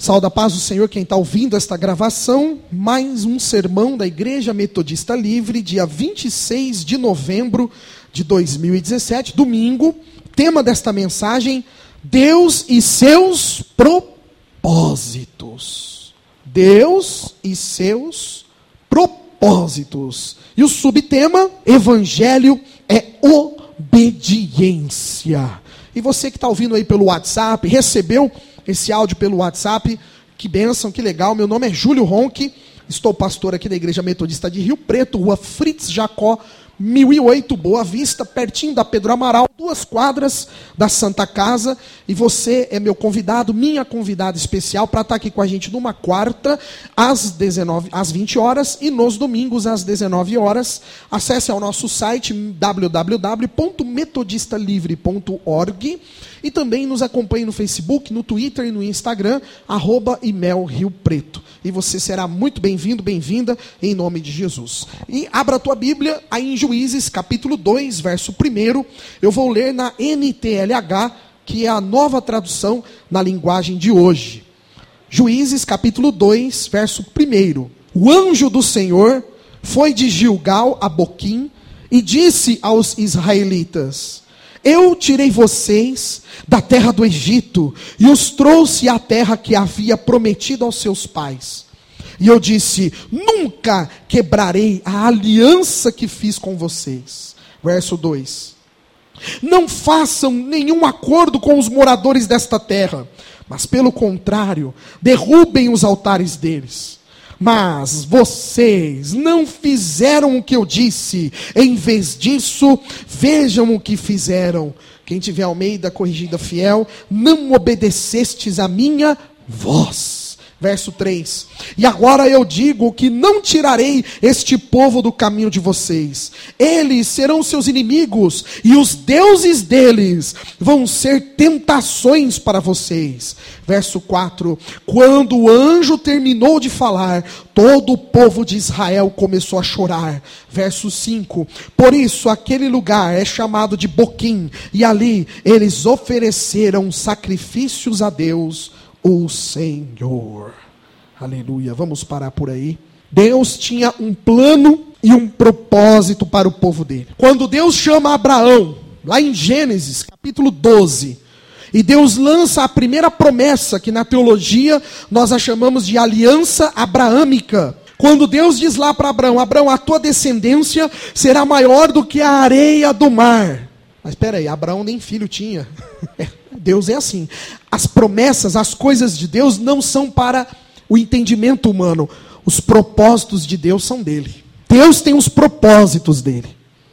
Saúde a paz do Senhor, quem está ouvindo esta gravação, mais um sermão da Igreja Metodista Livre, dia 26 de novembro de 2017, domingo. Tema desta mensagem, Deus e seus propósitos. Deus e seus propósitos. E o subtema, Evangelho é obediência. E você que está ouvindo aí pelo WhatsApp, recebeu esse áudio pelo WhatsApp, que bênção, que legal. Meu nome é Júlio Ronque, estou pastor aqui da Igreja Metodista de Rio Preto, rua Fritz Jacó, 1008, Boa Vista, pertinho da Pedro Amaral, 2 quadras da Santa Casa. E você é meu convidado, minha convidada especial, para estar aqui com a gente numa quarta, às 20 horas, e nos domingos, às 19 horas. Acesse ao nosso site, www.metodistalivre.org, e também nos acompanhe no Facebook, no Twitter e no Instagram, @imelriopreto. E você será muito bem-vindo, bem-vinda, em nome de Jesus. E abra a tua Bíblia aí em Juízes, capítulo 2, verso 1. Eu vou ler na NTLH, que é a nova tradução na linguagem de hoje. Juízes, capítulo 2, verso 1. O anjo do Senhor foi de Gilgal a Boquim e disse aos israelitas: Eu tirei vocês da terra do Egito e os trouxe à terra que havia prometido aos seus pais. E eu disse: nunca quebrarei a aliança que fiz com vocês. Verso 2. Não façam nenhum acordo com os moradores desta terra, mas pelo contrário, derrubem os altares deles. Mas vocês não fizeram o que eu disse. Em vez disso, vejam o que fizeram. Quem tiver Almeida Corrigida Fiel, não obedecestes a minha voz. Verso 3. E agora eu digo que não tirarei este povo do caminho de vocês. Eles serão seus inimigos, e os deuses deles vão ser tentações para vocês. Verso 4. Quando o anjo terminou de falar, todo o povo de Israel começou a chorar. Verso 5. Por isso aquele lugar é chamado de Boquim, e ali eles ofereceram sacrifícios a Deus, o Senhor. Aleluia. Vamos parar por aí. Deus tinha um plano e um propósito para o povo dele. Quando Deus chama Abraão, lá em Gênesis, capítulo 12, e Deus lança a primeira promessa, que na teologia nós a chamamos de aliança abraâmica. Quando Deus diz lá para Abraão: Abraão, a tua descendência será maior do que a areia do mar. Mas espera aí, Abraão nem filho tinha. Deus é assim. As promessas, as coisas de Deus não são para o entendimento humano. Os propósitos de Deus são dele. Deus tem os propósitos dele.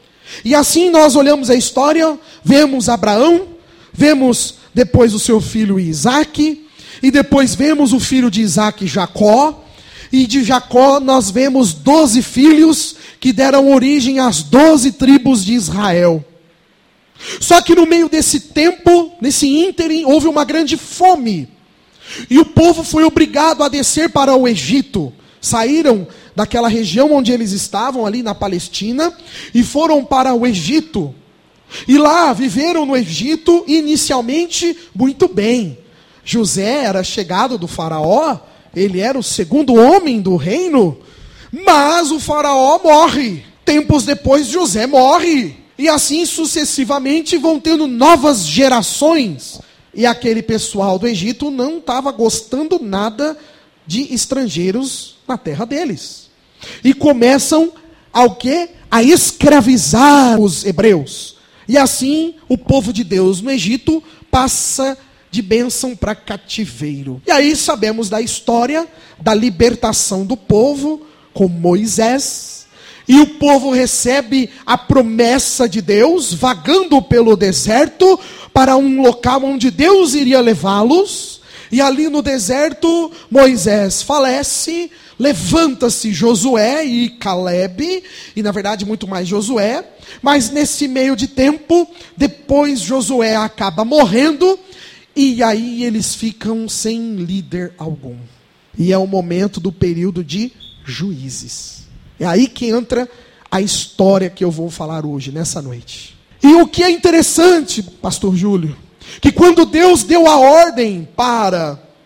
E assim nós olhamos a história, vemos Abraão, vemos depois o seu filho Isaque, e depois vemos o filho de Isaque, Jacó, e de Jacó nós vemos 12 filhos que deram origem às 12 tribos de Israel. Só que no meio desse tempo, nesse ínterim, houve uma grande fome. E o povo foi obrigado a descer para o Egito. Saíram daquela região onde eles estavam, ali na Palestina, e foram para o Egito. E lá viveram no Egito, inicialmente, muito bem. José era chegado do faraó, ele era o segundo homem do reino, mas o faraó morre. Tempos depois, José morre. E assim sucessivamente vão tendo novas gerações. E aquele pessoal do Egito não estava gostando nada de estrangeiros na terra deles. E começam ao quê? A escravizar os hebreus. E assim o povo de Deus no Egito passa de bênção para cativeiro. E aí sabemos da história da libertação do povo com Moisés. E o povo recebe a promessa de Deus, vagando pelo deserto, para um local onde Deus iria levá-los. E ali no deserto, Moisés falece, levanta-se Josué e Calebe, e na verdade muito mais Josué. Mas nesse meio de tempo, depois Josué acaba morrendo, e aí eles ficam sem líder algum. E é o momento do período de Juízes. É aí que entra a história que eu vou falar hoje, nessa noite. E o que é interessante, pastor Júlio, que quando Deus deu a ordem para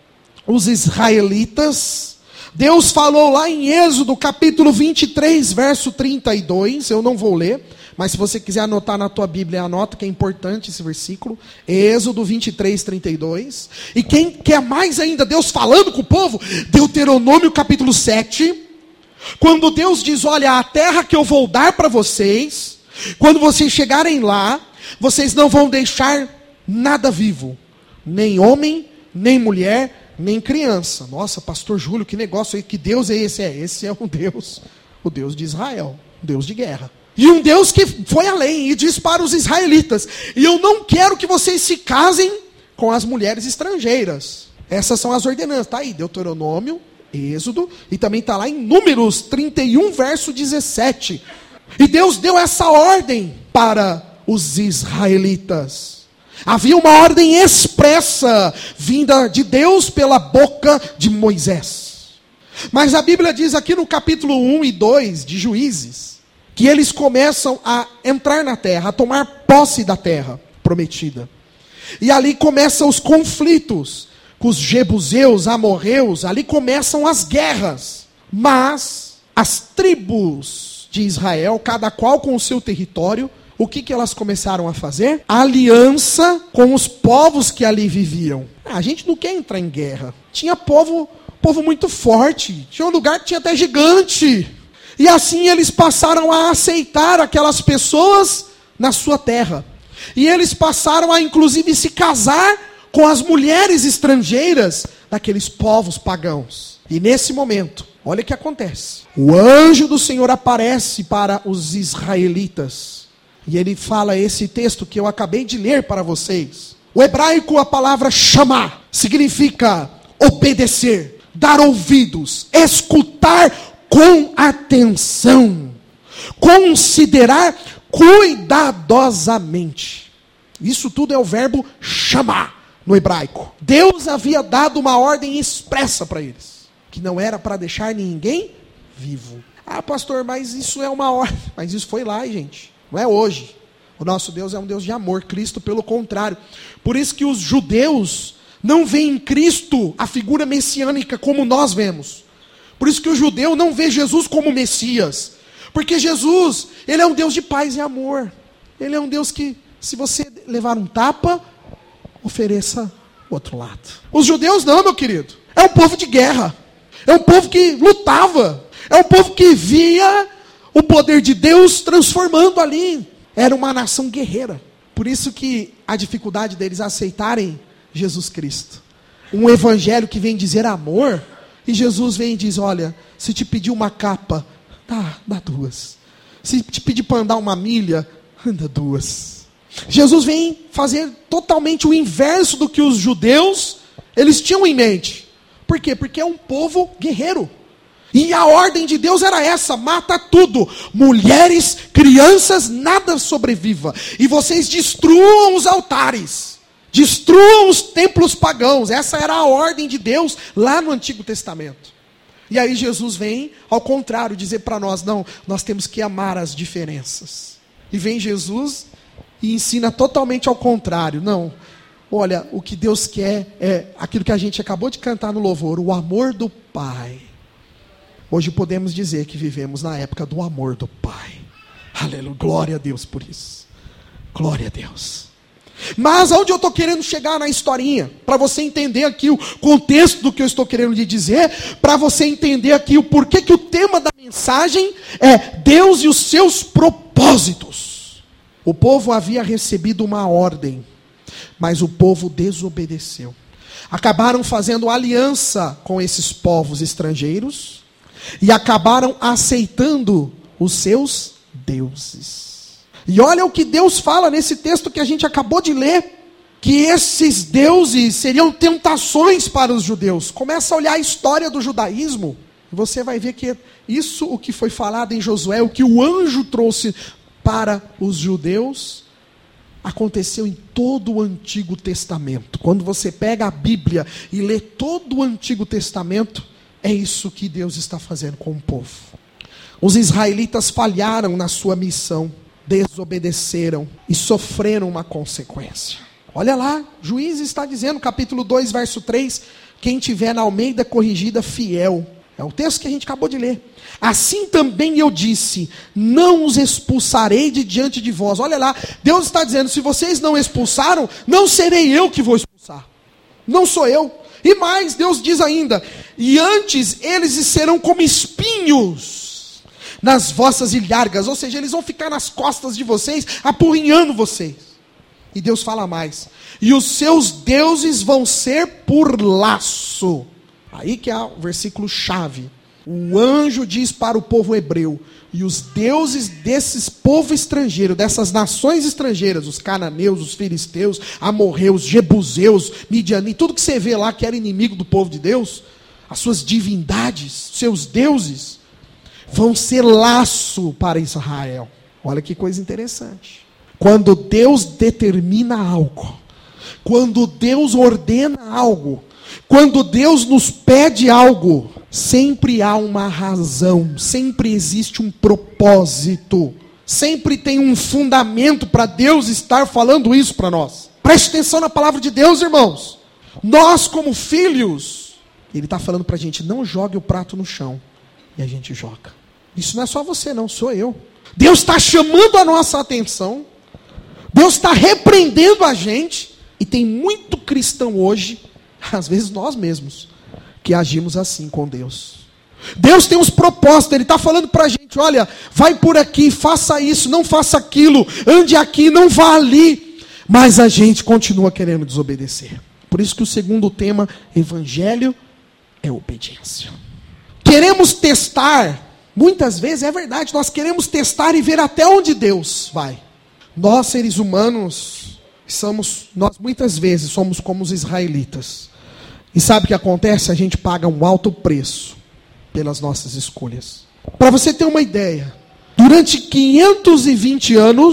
os israelitas. Deus falou lá em Êxodo capítulo 23, verso 32, eu não vou ler, mas se você quiser anotar na tua Bíblia, anota que é importante esse versículo, Êxodo 23, 32, e quem quer mais ainda, Deus falando com o povo, Deuteronômio capítulo 7, quando Deus diz, olha, a terra que eu vou dar para vocês, quando vocês chegarem lá, vocês não vão deixar nada vivo, nem homem, nem mulher, nem criança. Nossa, pastor Júlio, que negócio aí, que Deus é esse? Esse é o Deus de Israel, o Deus de guerra. E um Deus que foi além e diz para os israelitas, e eu não quero que vocês se casem com as mulheres estrangeiras. Essas são as ordenanças, está aí, Deuteronômio, Êxodo, e também está lá em Números 31, verso 17. E Deus deu essa ordem para os israelitas. Havia uma ordem expressa, vinda de Deus pela boca de Moisés. Mas a Bíblia diz aqui no capítulo 1 e 2 de Juízes, que eles começam a entrar na terra, a tomar posse da terra prometida. E ali começam os conflitos com os jebuseus, amorreus, ali começam as guerras. Mas as tribos de Israel, cada qual com o seu território, o que elas começaram a fazer? Aliança com os povos que ali viviam. A gente não quer entrar em guerra. Tinha povo muito forte, tinha um lugar que tinha até gigante. E assim eles passaram a aceitar aquelas pessoas na sua terra. E eles passaram a inclusive se casar com as mulheres estrangeiras daqueles povos pagãos. E nesse momento, olha o que acontece. O anjo do Senhor aparece para os israelitas. E ele fala esse texto que eu acabei de ler para vocês. O hebraico, a palavra chamar, significa obedecer, dar ouvidos, escutar com atenção, considerar cuidadosamente. Isso tudo é o verbo chamar no hebraico. Deus havia dado uma ordem expressa para eles, que não era para deixar ninguém vivo. Ah, pastor, mas isso é uma ordem. Mas isso foi lá, gente. Não é hoje. O nosso Deus é um Deus de amor. Cristo, pelo contrário. Por isso que os judeus não veem em Cristo a figura messiânica como nós vemos. Por isso que o judeu não vê Jesus como Messias. Porque Jesus, ele é um Deus de paz e amor. Ele é um Deus que, se você levar um tapa, ofereça o outro lado. Os judeus não, meu querido. É um povo de guerra. É um povo que lutava. É um povo que via o poder de Deus transformando ali. Era uma nação guerreira. Por isso que a dificuldade deles aceitarem Jesus Cristo. Um evangelho que vem dizer amor. E Jesus vem e diz, olha, se te pedir uma capa, dá duas. Se te pedir para andar uma milha, anda duas. Jesus vem fazer totalmente o inverso do que os judeus, eles tinham em mente. Por quê? Porque é um povo guerreiro. E a ordem de Deus era essa, mata tudo. Mulheres, crianças, nada sobreviva. E vocês destruam os altares. Destruam os templos pagãos. Essa era a ordem de Deus lá no Antigo Testamento. E aí Jesus vem, ao contrário, dizer para nós, não, nós temos que amar as diferenças. E vem Jesus e ensina totalmente ao contrário. Não, olha, o que Deus quer é aquilo que a gente acabou de cantar no louvor, o amor do Pai. Hoje podemos dizer que vivemos na época do amor do Pai. Aleluia, glória a Deus por isso. Glória a Deus. Mas aonde eu estou querendo chegar na historinha, para você entender aqui o contexto do que eu estou querendo lhe dizer, para você entender aqui o porquê que o tema da mensagem é Deus e os seus propósitos. O povo havia recebido uma ordem, mas o povo desobedeceu. Acabaram fazendo aliança com esses povos estrangeiros e acabaram aceitando os seus deuses. E olha o que Deus fala nesse texto que a gente acabou de ler, que esses deuses seriam tentações para os judeus. Começa a olhar a história do judaísmo, e você vai ver que isso, o que foi falado em Josué, o que o anjo trouxe para os judeus, aconteceu em todo o Antigo Testamento. Quando você pega a Bíblia e lê todo o Antigo Testamento, é isso que Deus está fazendo com o povo. Os israelitas falharam na sua missão, desobedeceram e sofreram uma consequência. Olha lá, Juízes está dizendo, capítulo 2, verso 3, Quem tiver na Almeida Corrigida fiel. É o texto que a gente acabou de ler. Assim também eu disse, não os expulsarei de diante de vós. Olha lá, Deus está dizendo, se vocês não expulsaram, não serei eu que vou expulsar. Não sou eu. E mais, Deus diz ainda, e antes eles serão como espinhos nas vossas ilhargas. Ou seja, eles vão ficar nas costas de vocês, apurrinhando vocês. E Deus fala mais, e os seus deuses vão ser por laço. Aí que é o versículo chave. O anjo diz para o povo hebreu, e os deuses desses povo estrangeiro, dessas nações estrangeiras, os cananeus, os filisteus, amorreus, jebuseus, midianitas, tudo que você vê lá que era inimigo do povo de Deus, as suas divindades, seus deuses, vão ser laço para Israel. Olha que coisa interessante. Quando Deus determina algo, quando Deus ordena algo, quando Deus nos pede algo, sempre há uma razão, sempre existe um propósito, sempre tem um fundamento para Deus estar falando isso para nós. Preste atenção na palavra de Deus, irmãos. Nós como filhos, Ele está falando para a gente, não jogue o prato no chão. E a gente joga. Isso não é só você não, sou eu. Deus está chamando a nossa atenção, Deus está repreendendo a gente, e tem muito cristão hoje, às vezes nós mesmos, que agimos assim com Deus. Deus tem uns propósitos, Ele está falando para a gente, olha, vai por aqui, faça isso, não faça aquilo, ande aqui, não vá ali. Mas a gente continua querendo desobedecer. Por isso que o segundo tema, evangelho, é obediência. Queremos testar, muitas vezes é verdade, nós queremos testar e ver até onde Deus vai. Nós seres humanos, nós muitas vezes somos como os israelitas. E sabe o que acontece? A gente paga um alto preço pelas nossas escolhas. Para você ter uma ideia, durante 520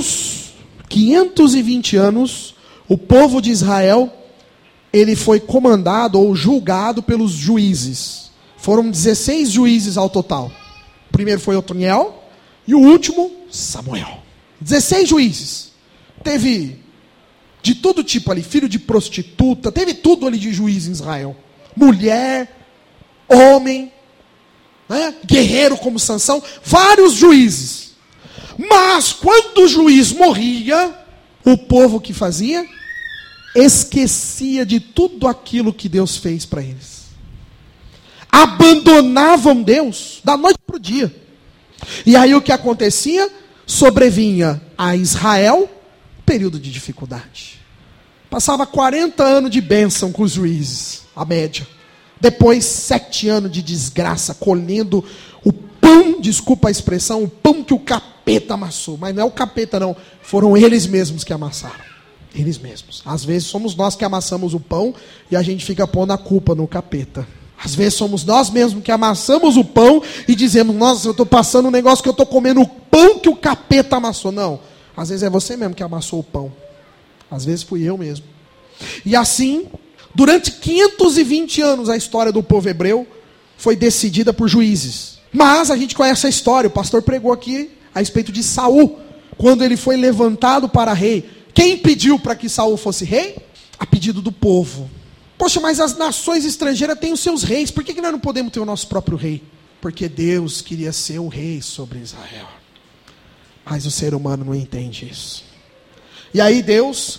anos, o povo de Israel, ele foi comandado ou julgado pelos juízes. Foram 16 juízes ao total. O primeiro foi Otoniel e o último, Samuel. 16 juízes. Teve de todo tipo ali, filho de prostituta, teve tudo ali de juiz em Israel. Mulher, homem, né? Guerreiro como Sansão, vários juízes. Mas quando o juiz morria, o povo que fazia? Esquecia de tudo aquilo que Deus fez para eles. Abandonavam Deus da noite para o dia. E aí o que acontecia? Sobrevinha a Israel período de dificuldade. Passava 40 anos de bênção com os juízes, a média. Depois 7 anos de desgraça, colhendo o pão, desculpa a expressão, o pão que o capeta amassou. Mas não é o capeta não, foram eles mesmos que amassaram. Eles mesmos. Às vezes somos nós que amassamos o pão e a gente fica pondo a culpa no capeta. Às vezes somos nós mesmos que amassamos o pão e dizemos, nossa, eu estou passando um negócio que eu estou comendo o pão que o capeta amassou. Não, às vezes é você mesmo que amassou o pão. Às vezes fui eu mesmo. E assim, durante 520 anos, a história do povo hebreu foi decidida por juízes. Mas a gente conhece a história, o pastor pregou aqui a respeito de Saul, quando ele foi levantado para rei. Quem pediu para que Saul fosse rei? A pedido do povo. Poxa, mas as nações estrangeiras têm os seus reis, por que nós não podemos ter o nosso próprio rei? Porque Deus queria ser o rei sobre Israel. Mas o ser humano não entende isso. E aí Deus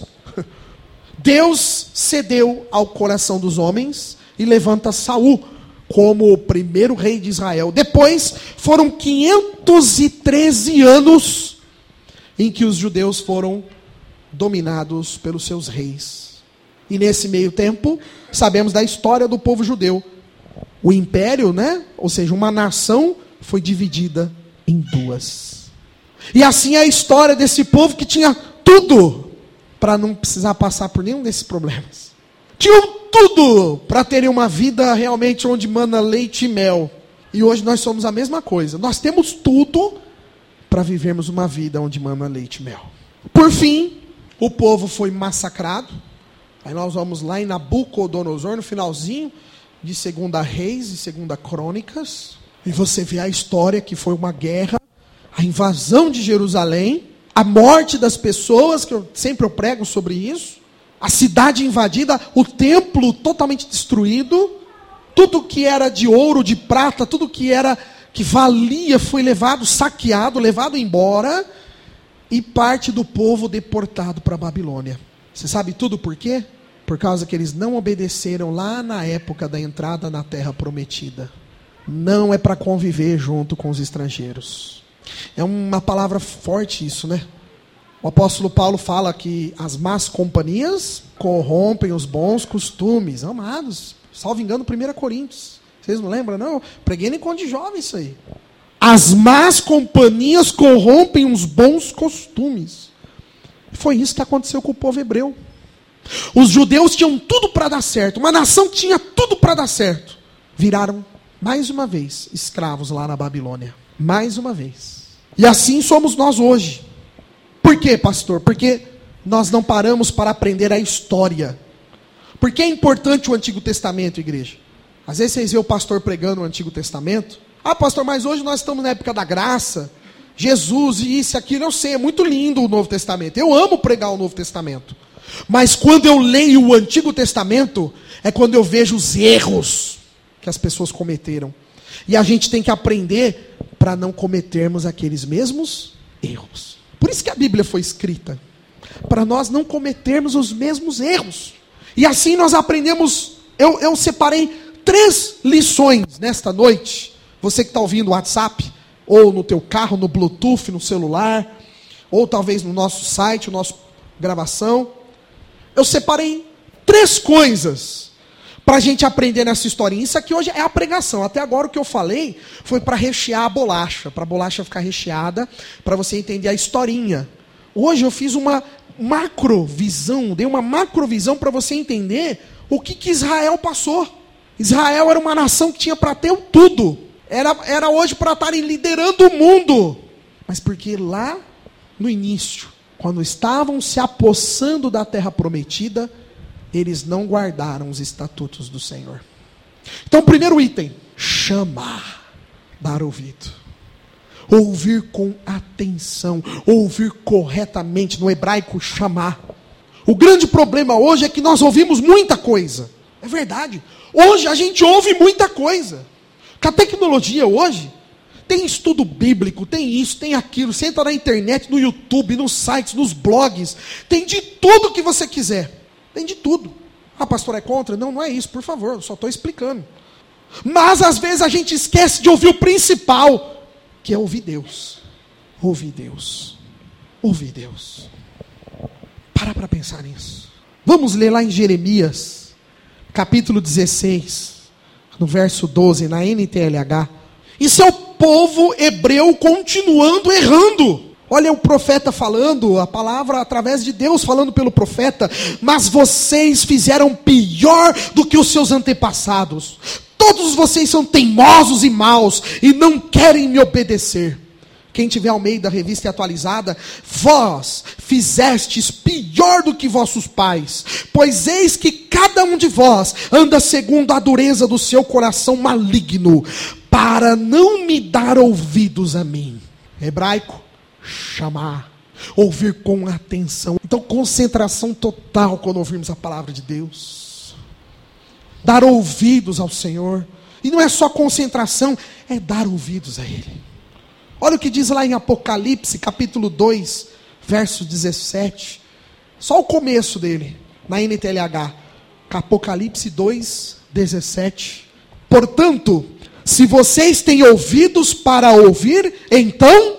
cedeu ao coração dos homens e levanta Saul como o primeiro rei de Israel. Depois foram 513 anos em que os judeus foram dominados pelos seus reis. E nesse meio tempo, sabemos da história do povo judeu. O império, né? Ou seja, uma nação foi dividida em duas. E assim é a história desse povo que tinha tudo para não precisar passar por nenhum desses problemas. Tinham tudo para terem uma vida realmente onde mana leite e mel. E hoje nós somos a mesma coisa. Nós temos tudo para vivermos uma vida onde mana leite e mel. Por fim, o povo foi massacrado. Aí nós vamos lá em Nabucodonosor, no finalzinho de 2 Reis e 2 Crônicas. E você vê a história que foi uma guerra, a invasão de Jerusalém, a morte das pessoas, que eu sempre prego sobre isso. A cidade invadida, o templo totalmente destruído, tudo que era de ouro, de prata, tudo que valia foi levado, saqueado, levado embora, e parte do povo deportado para a Babilônia. Você sabe tudo por quê? Por causa que eles não obedeceram lá na época da entrada na terra prometida. Não é para conviver junto com os estrangeiros. É uma palavra forte isso, né? O apóstolo Paulo fala que as más companhias corrompem os bons costumes. Amados, salvo engano, 1 Coríntios. Vocês não lembram, não? Preguei no encontro de jovens isso aí. As más companhias corrompem os bons costumes. Foi isso que aconteceu com o povo hebreu. Os judeus tinham tudo para dar certo. Uma nação que tinha tudo para dar certo. Viraram, mais uma vez, escravos lá na Babilônia. Mais uma vez. E assim somos nós hoje. Por quê, pastor? Porque nós não paramos para aprender a história. Por que é importante o Antigo Testamento, igreja? Às vezes vocês veem o pastor pregando o Antigo Testamento. Ah, pastor, mas hoje nós estamos na época da graça. Jesus e isso e aquilo, eu sei, é muito lindo o Novo Testamento. Eu amo pregar o Novo Testamento. Mas quando eu leio o Antigo Testamento, é quando eu vejo os erros que as pessoas cometeram. E a gente tem que aprender para não cometermos aqueles mesmos erros. Por isso que a Bíblia foi escrita. Para nós não cometermos os mesmos erros. E assim nós aprendemos. Eu separei 3 lições nesta noite. Você que está ouvindo o WhatsApp, ou no teu carro, no Bluetooth, no celular, ou talvez no nosso site, nossa gravação. Eu separei 3 coisas para a gente aprender nessa historinha. Isso aqui hoje é a pregação. Até agora o que eu falei foi para rechear a bolacha, para a bolacha ficar recheada, para você entender a historinha. Hoje eu fiz uma macrovisão, dei uma macrovisão para você entender o que Israel passou. Israel era uma nação que tinha para ter tudo. Era hoje para estarem liderando o mundo. Mas porque lá no início, quando estavam se apossando da terra prometida, eles não guardaram os estatutos do Senhor. Então, primeiro item, chamar, dar ouvido. Ouvir com atenção, ouvir corretamente, no hebraico, chamar. O grande problema hoje é que nós ouvimos muita coisa. É verdade. Hoje a gente ouve muita coisa. Com a tecnologia hoje, tem estudo bíblico, tem isso, tem aquilo. Você entra na internet, no YouTube, nos sites, nos blogs. Tem de tudo que você quiser. Tem de tudo. Ah, pastor, é contra? Não, não é isso, por favor, eu só estou explicando. Mas às vezes a gente esquece de ouvir o principal, que é ouvir Deus. Ouvir Deus. Ouvir Deus. Para pensar nisso. Vamos ler lá em Jeremias, capítulo 16, no verso 12, na NTLH. Isso é o povo hebreu continuando errando. Olha o profeta falando, a palavra através de Deus falando pelo profeta. Mas vocês fizeram pior do que os seus antepassados. Todos vocês são teimosos e maus e não querem me obedecer. Quem tiver Almeida, revista atualizada, vós fizestes pior do que vossos pais, pois eis que cada um de vós anda segundo a dureza do seu coração maligno, para não me dar ouvidos a mim. Hebraico, chamar, ouvir com atenção. Então, concentração total quando ouvirmos a palavra de Deus. Dar ouvidos ao Senhor. E não é só concentração, é dar ouvidos a Ele. Olha o que diz lá em Apocalipse, capítulo 2, verso 17. Só o começo dele, na NTLH. Apocalipse 2, 17. Portanto, se vocês têm ouvidos para ouvir, então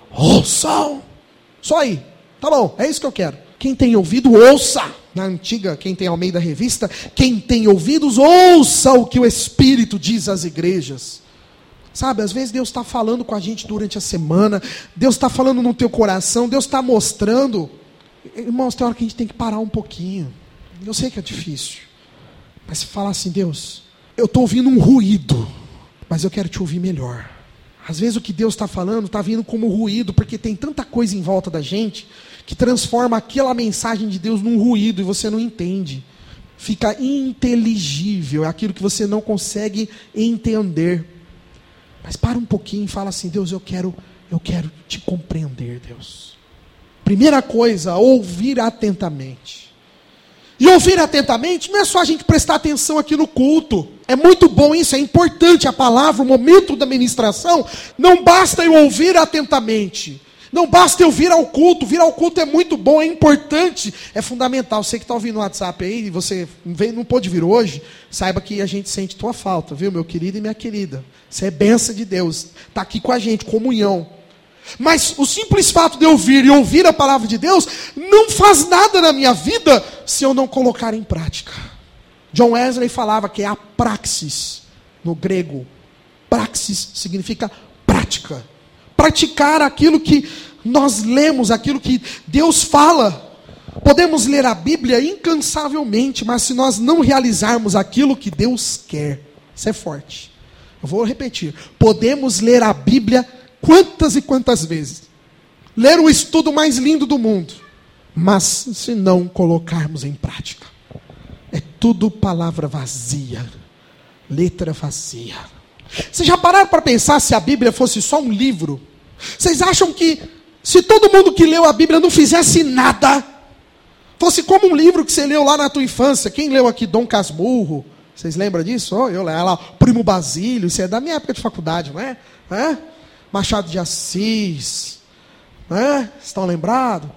ouçam. Só aí. Tá bom, é isso que eu quero. Quem tem ouvido, ouça. Na antiga, quem tem Almeida Revista, quem tem ouvidos, ouça o que o Espírito diz às igrejas. Sabe, às vezes Deus está falando com a gente durante a semana, Deus está falando no teu coração, Deus está mostrando. Irmãos, tem hora que a gente tem que parar um pouquinho. Eu sei que é difícil, mas se falar assim, Deus, eu estou ouvindo um ruído, mas eu quero te ouvir melhor. Às vezes o que Deus está falando está vindo como ruído, porque tem tanta coisa em volta da gente, que transforma aquela mensagem de Deus num ruído, e você não entende. Fica inteligível, é aquilo que você não consegue entender. Mas para um pouquinho e fala assim, Deus, eu quero te compreender, Deus. Primeira coisa, ouvir atentamente. E ouvir atentamente não é só a gente prestar atenção aqui no culto. É muito bom isso, é importante a palavra, o momento da ministração. Não basta eu ouvir atentamente. Não basta eu vir ao culto. Vir ao culto é muito bom, é importante, é fundamental. Você que está ouvindo no WhatsApp aí, e você não pôde vir hoje, saiba que a gente sente tua falta, viu, meu querido e minha querida. Você é bênção de Deus. Está aqui com a gente, comunhão. Mas o simples fato de eu vir e ouvir a palavra de Deus não faz nada na minha vida se eu não colocar em prática. John Wesley falava que é a praxis, no grego. Praxis significa prática. Praticar aquilo que nós lemos, aquilo que Deus fala. Podemos ler a Bíblia incansavelmente, mas se nós não realizarmos aquilo que Deus quer, isso é forte. Eu vou repetir. Podemos ler a Bíblia quantas e quantas vezes. Ler o estudo mais lindo do mundo. Mas se não colocarmos em prática, é tudo palavra vazia, letra vazia. Vocês já pararam para pensar se a Bíblia fosse só um livro? Vocês acham que se todo mundo que leu a Bíblia não fizesse nada, fosse como um livro que você leu lá na tua infância? Quem leu aqui Dom Casmurro? Vocês lembram disso? Oh, eu lá, Primo Basílio, isso é da minha época de faculdade, não é? Machado de Assis, estão lembrados?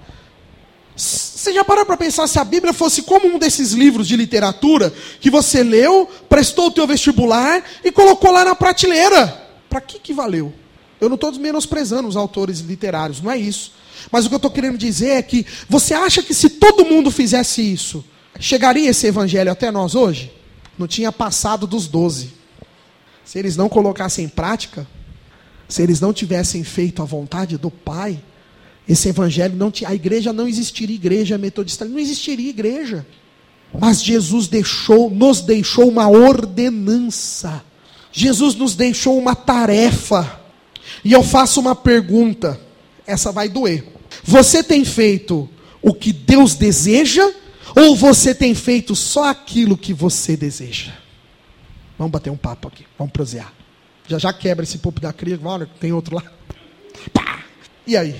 Você já parou para pensar se a Bíblia fosse como um desses livros de literatura que você leu, prestou o teu vestibular e colocou lá na prateleira? Para que valeu? Eu não estou menosprezando os autores literários, não é isso. Mas o que eu estou querendo dizer é que você acha que se todo mundo fizesse isso, chegaria esse evangelho até nós hoje? Não tinha passado dos 12. Se eles não colocassem em prática, se eles não tivessem feito a vontade do Pai, esse evangelho não tinha, a igreja não existiria, igreja metodista, não existiria igreja. Mas Jesus nos deixou uma ordenança. Jesus nos deixou uma tarefa. E eu faço uma pergunta, essa vai doer. Você tem feito o que Deus deseja, ou você tem feito só aquilo que você deseja? Vamos bater um papo aqui, vamos prosear. Já quebra esse pulpo da cria, olha, tem outro lá. Pá! E aí?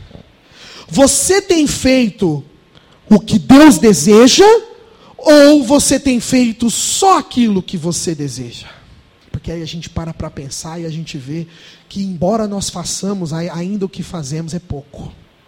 Você tem feito o que Deus deseja, ou você tem feito só aquilo que você deseja? Porque aí a gente para pensar e a gente vê que embora nós façamos, ainda o que fazemos é pouco.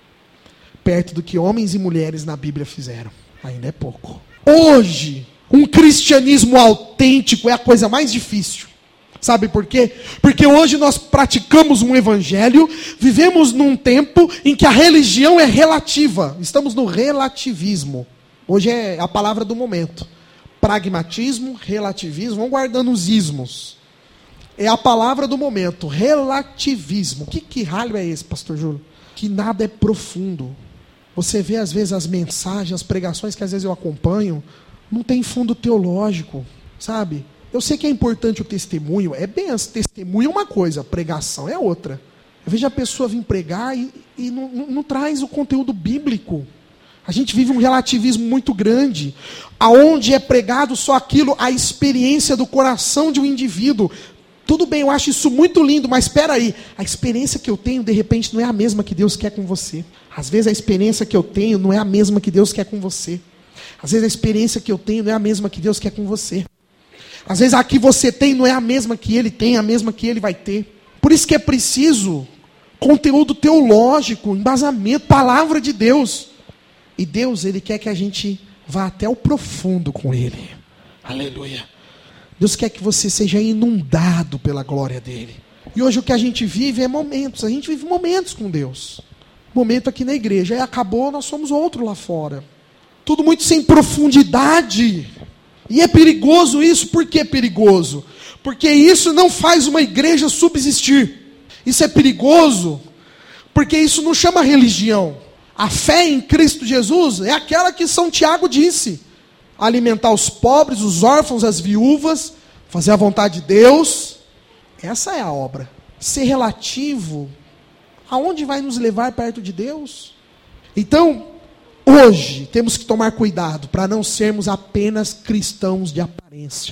Perto do que homens e mulheres na Bíblia fizeram, ainda é pouco. Hoje, um cristianismo autêntico é a coisa mais difícil. Sabe por quê? Porque hoje nós praticamos um evangelho, vivemos num tempo em que a religião é relativa. Estamos no relativismo. Hoje é a palavra do momento. Pragmatismo, relativismo, vamos guardando os ismos. É a palavra do momento, relativismo. Que ralho é esse, pastor Júlio? Que nada é profundo. Você vê às vezes as mensagens, as pregações que às vezes eu acompanho, não tem fundo teológico, sabe? Eu sei que é importante o testemunho, é bem assim, testemunho é uma coisa, pregação é outra. Eu vejo a pessoa vir pregar e não traz o conteúdo bíblico. A gente vive um relativismo muito grande, aonde é pregado só aquilo, a experiência do coração de um indivíduo. Tudo bem, eu acho isso muito lindo, mas espera aí, a experiência que eu tenho, de repente, não é a mesma que Deus quer com você. Às vezes a experiência que eu tenho não é a mesma que Deus quer com você. Às vezes a experiência que eu tenho não é a mesma que Deus quer com você. Às vezes a que você tem não é a mesma que ele tem, a mesma que ele vai ter. Por isso que é preciso conteúdo teológico, embasamento, palavra de Deus. E Deus, Ele quer que a gente vá até o profundo com Ele. Aleluia. Deus quer que você seja inundado pela glória dEle. E hoje o que a gente vive é momentos. A gente vive momentos com Deus. Momento aqui na igreja. Aí acabou, nós somos outro lá fora. Tudo muito sem profundidade. E é perigoso isso. Por que é perigoso? Porque isso não faz uma igreja subsistir. Isso é perigoso porque isso não chama religião. A fé em Cristo Jesus é aquela que São Tiago disse. Alimentar os pobres, os órfãos, as viúvas, fazer a vontade de Deus. Essa é a obra. Ser relativo, aonde vai nos levar perto de Deus? Então, hoje, temos que tomar cuidado para não sermos apenas cristãos de aparência.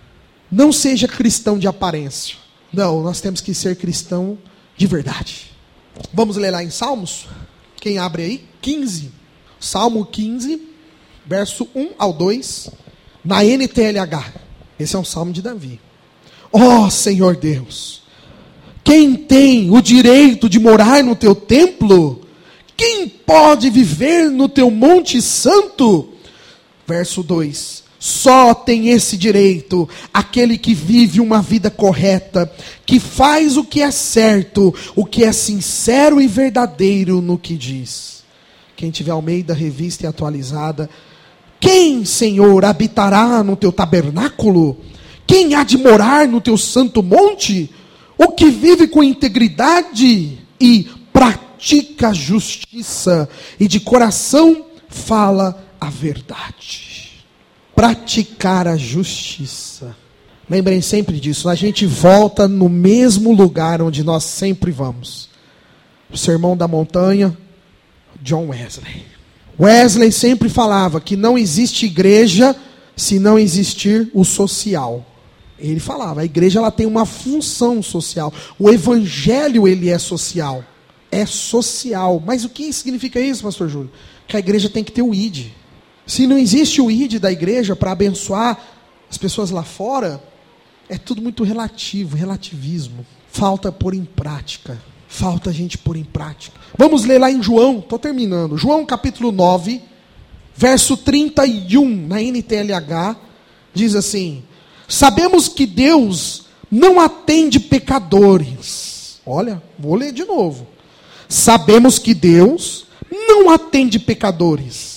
Não seja cristão de aparência. Não, nós temos que ser cristão de verdade. Vamos ler lá em Salmos? Quem abre aí? 15. Salmo 15. verso 1 ao 2, na NTLH. Esse é um salmo de Davi. Ó Senhor Deus, quem tem o direito de morar no teu templo? Quem pode viver no teu monte santo? Verso 2. Só tem esse direito aquele que vive uma vida correta, que faz o que é certo, o que é sincero e verdadeiro no que diz. Quem tiver Almeida, revista e atualizada. Quem, Senhor, habitará no teu tabernáculo? Quem há de morar no teu santo monte? O que vive com integridade e pratica justiça, e de coração fala a verdade. Praticar a justiça. Lembrem sempre disso. A gente volta no mesmo lugar onde nós sempre vamos. O Sermão da Montanha, John Wesley. Wesley sempre falava que não existe igreja se não existir o social. Ele falava, a igreja ela tem uma função social. O evangelho ele é social. É social. Mas o que significa isso, pastor Júlio? Que a igreja tem que ter o ID. Se não existe o ID da igreja para abençoar as pessoas lá fora, é tudo muito relativo, relativismo. Falta pôr em prática. Falta a gente pôr em prática. Vamos ler lá em João, estou terminando. João capítulo 9, verso 31, na NTLH, diz assim: sabemos que Deus não atende pecadores. Olha, vou ler de novo. Sabemos que Deus não atende pecadores,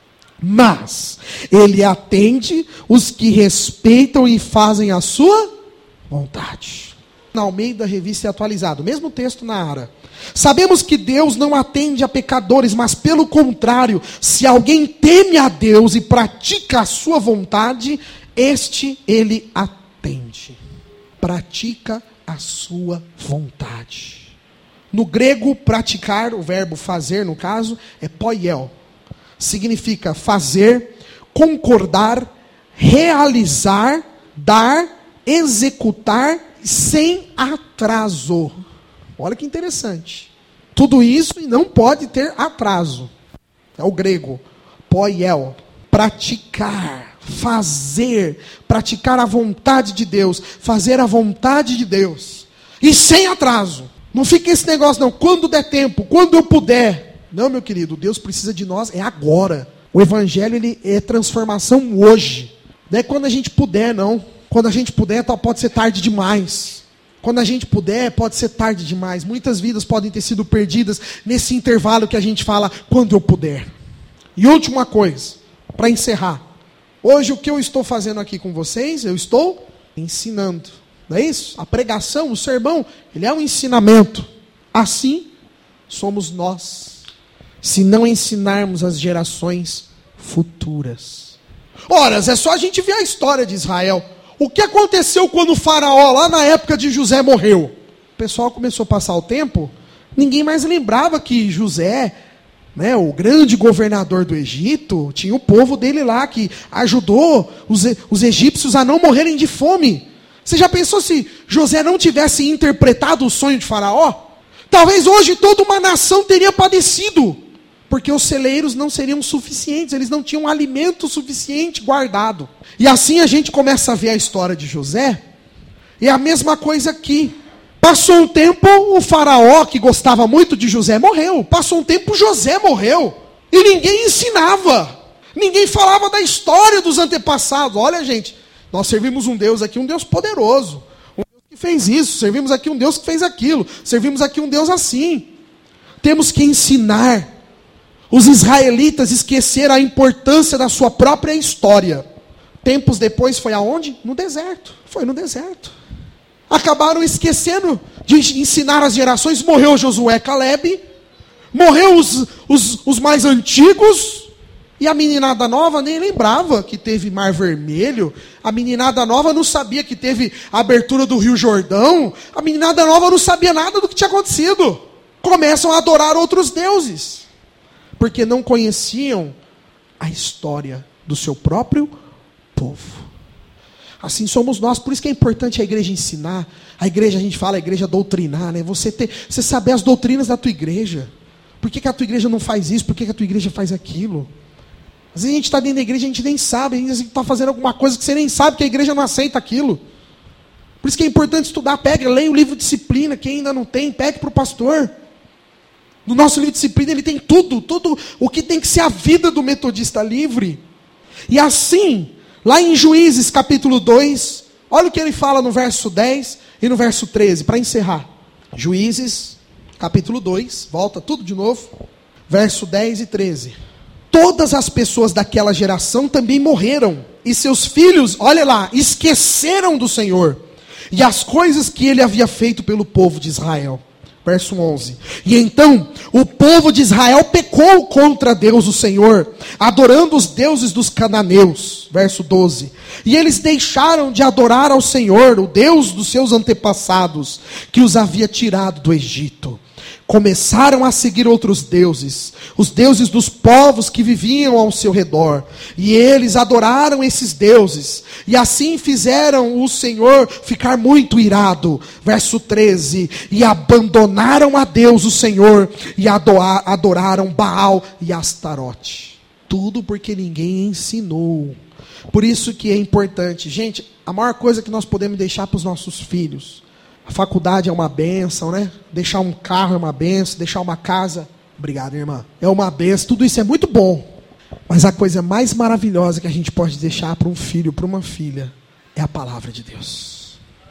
mas Ele atende os que respeitam e fazem a sua vontade. Na Almeida, revista e atualizado, mesmo texto na Ara. Sabemos que Deus não atende a pecadores, mas pelo contrário, se alguém teme a Deus e pratica a sua vontade, este Ele atende. Pratica a sua vontade. No grego, praticar, o verbo fazer, no caso, é poiel. Significa fazer, concordar, realizar, dar, executar sem atraso. Olha que interessante. Tudo isso e não pode ter atraso. É o grego, poiel. Praticar, fazer, praticar a vontade de Deus, fazer a vontade de Deus. E sem atraso. Não fica esse negócio não, quando der tempo, quando eu puder. Não, meu querido, Deus precisa de nós, é agora. O evangelho ele é transformação hoje. Não é quando a gente puder, não. Quando a gente puder, pode ser tarde demais. Quando a gente puder, pode ser tarde demais. Muitas vidas podem ter sido perdidas nesse intervalo que a gente fala, quando eu puder. E última coisa, para encerrar. Hoje o que eu estou fazendo aqui com vocês, eu estou ensinando. Não é isso? A pregação, o sermão, ele é um ensinamento. Assim somos nós. Se não ensinarmos as gerações futuras. Ora, é só a gente ver a história de Israel. O que aconteceu quando o faraó, lá na época de José, morreu? O pessoal começou a passar o tempo, ninguém mais lembrava que José, né, o grande governador do Egito, tinha o povo dele lá, que ajudou os egípcios a não morrerem de fome. Você já pensou se José não tivesse interpretado o sonho de faraó? Talvez hoje toda uma nação teria padecido. Porque os celeiros não seriam suficientes, eles não tinham alimento suficiente guardado. E assim a gente começa a ver a história de José, e a mesma coisa aqui. Passou um tempo, o faraó, que gostava muito de José, morreu. Passou um tempo, José morreu. E ninguém ensinava, ninguém falava da história dos antepassados. Olha, gente, nós servimos um Deus aqui, um Deus poderoso. Um Deus que fez isso, servimos aqui um Deus que fez aquilo, servimos aqui um Deus assim. Temos que ensinar. Os israelitas esqueceram a importância da sua própria história. Tempos depois foi aonde? No deserto. Foi no deserto. Acabaram esquecendo de ensinar as gerações. Morreu Josué, Caleb. Morreu os mais antigos. E a meninada nova nem lembrava que teve Mar Vermelho. A meninada nova não sabia que teve a abertura do Rio Jordão. A meninada nova não sabia nada do que tinha acontecido. Começam a adorar outros deuses. Porque não conheciam a história do seu próprio povo. Assim somos nós, por isso que é importante a igreja ensinar. A igreja, a gente fala, a igreja doutrinar, né? Você saber as doutrinas da tua igreja. Por que a tua igreja não faz isso? Por que a tua igreja faz aquilo? Às vezes a gente está dentro da igreja e a gente nem sabe, a gente está fazendo alguma coisa que você nem sabe, que a igreja não aceita aquilo. Por isso que é importante estudar, pega, leia o livro de disciplina, quem ainda não tem, pegue para o pastor. No nosso livro de disciplina ele tem tudo o que tem que ser a vida do metodista livre. E assim, lá em Juízes capítulo 2, olha o que ele fala no verso 10 e no verso 13, para encerrar. Juízes capítulo 2, volta tudo de novo, verso 10 e 13. Todas as pessoas daquela geração também morreram, e seus filhos, olha lá, esqueceram do Senhor, e as coisas que ele havia feito pelo povo de Israel. Verso 11. E então, o povo de Israel pecou contra Deus, o Senhor, adorando os deuses dos cananeus. Verso 12. E eles deixaram de adorar ao Senhor, o Deus dos seus antepassados, que os havia tirado do Egito. Começaram a seguir outros deuses, os deuses dos povos que viviam ao seu redor. E eles adoraram esses deuses. E assim fizeram o Senhor ficar muito irado. Verso 13. E abandonaram a Deus, o Senhor, e adoraram Baal e Astarote. Tudo porque ninguém ensinou. Por isso que é importante. Gente, a maior coisa que nós podemos deixar para os nossos filhos. A faculdade é uma bênção, né? Deixar um carro é uma bênção, deixar uma casa, obrigado, irmã, é uma bênção, tudo isso é muito bom. Mas a coisa mais maravilhosa que a gente pode deixar para um filho, para uma filha, é a palavra de Deus.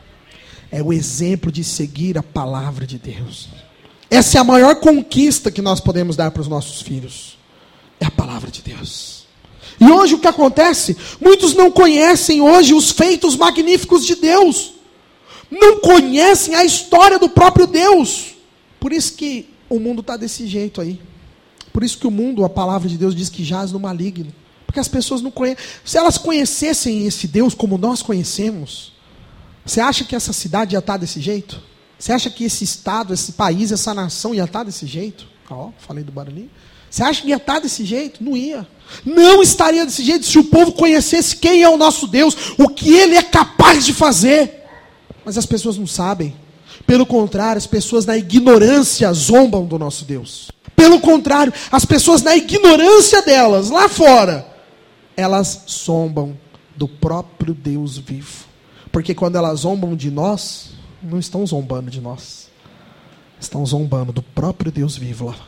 É o exemplo de seguir a palavra de Deus. Essa é a maior conquista que nós podemos dar para os nossos filhos. É a palavra de Deus. E hoje o que acontece? Muitos não conhecem hoje os feitos magníficos de Deus. Não conhecem a história do próprio Deus. Por isso que o mundo está desse jeito aí. Por isso que o mundo, a palavra de Deus diz que jaz no maligno. Porque as pessoas não conhecem. Se elas conhecessem esse Deus como nós conhecemos, você acha que essa cidade ia estar desse jeito? Você acha que esse estado, esse país, essa nação ia estar desse jeito? Ó, falei do barulhinho. Você acha que ia estar desse jeito? Não ia. Não estaria desse jeito se o povo conhecesse quem é o nosso Deus, o que Ele é capaz de fazer. Mas as pessoas não sabem. Pelo contrário, as pessoas na ignorância zombam do nosso Deus. Pelo contrário, as pessoas na ignorância delas, lá fora, elas zombam do próprio Deus vivo. Porque quando elas zombam de nós, não estão zombando de nós. Estão zombando do próprio Deus vivo lá.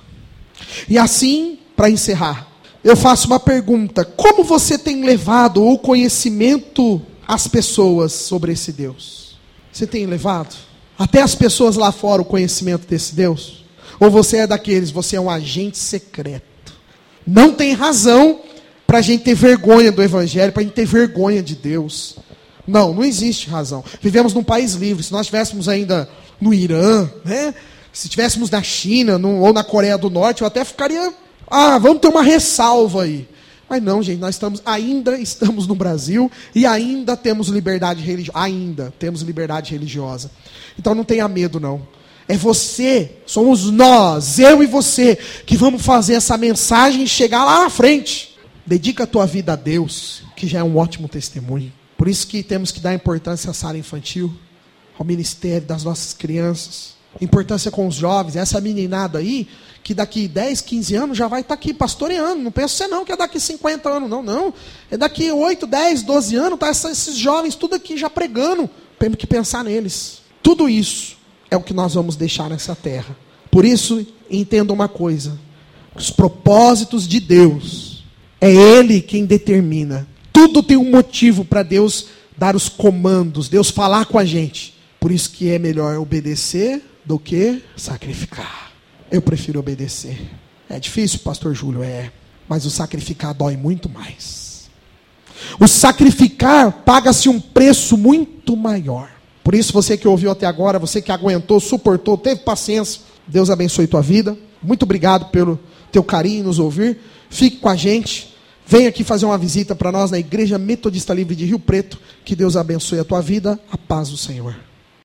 E assim, para encerrar, eu faço uma pergunta. Como você tem levado o conhecimento às pessoas sobre esse Deus? Você tem levado até as pessoas lá fora o conhecimento desse Deus? Ou você é daqueles, você é um agente secreto? Não tem razão para a gente ter vergonha do Evangelho, para a gente ter vergonha de Deus. Não existe razão. Vivemos num país livre. Se nós estivéssemos ainda no Irã, né? Se estivéssemos na China ou na Coreia do Norte, eu até ficaria, vamos ter uma ressalva aí. Mas não, gente, nós ainda estamos no Brasil e ainda temos liberdade religiosa. Ainda temos liberdade religiosa. Então não tenha medo, não. É você, somos nós, eu e você, que vamos fazer essa mensagem chegar lá na frente. Dedica a tua vida a Deus, que já é um ótimo testemunho. Por isso que temos que dar importância à sala infantil, ao ministério das nossas crianças. Importância com os jovens, essa meninada aí, que daqui 10, 15 anos já vai estar aqui pastoreando. Não pensa você não que é daqui 50 anos, não. É daqui 8, 10, 12 anos, tá esses jovens tudo aqui já pregando. Temos que pensar neles. Tudo isso é o que nós vamos deixar nessa terra. Por isso, entenda uma coisa. Os propósitos de Deus, é Ele quem determina. Tudo tem um motivo para Deus dar os comandos, Deus falar com a gente. Por isso que é melhor obedecer do que sacrificar. Eu prefiro obedecer. É difícil, pastor Júlio? É. Mas o sacrificar dói muito mais. O sacrificar paga-se um preço muito maior. Por isso, você que ouviu até agora, você que aguentou, suportou, teve paciência, Deus abençoe tua vida. Muito obrigado pelo teu carinho em nos ouvir. Fique com a gente. Venha aqui fazer uma visita para nós na Igreja Metodista Livre de Rio Preto. Que Deus abençoe a tua vida. A paz do Senhor.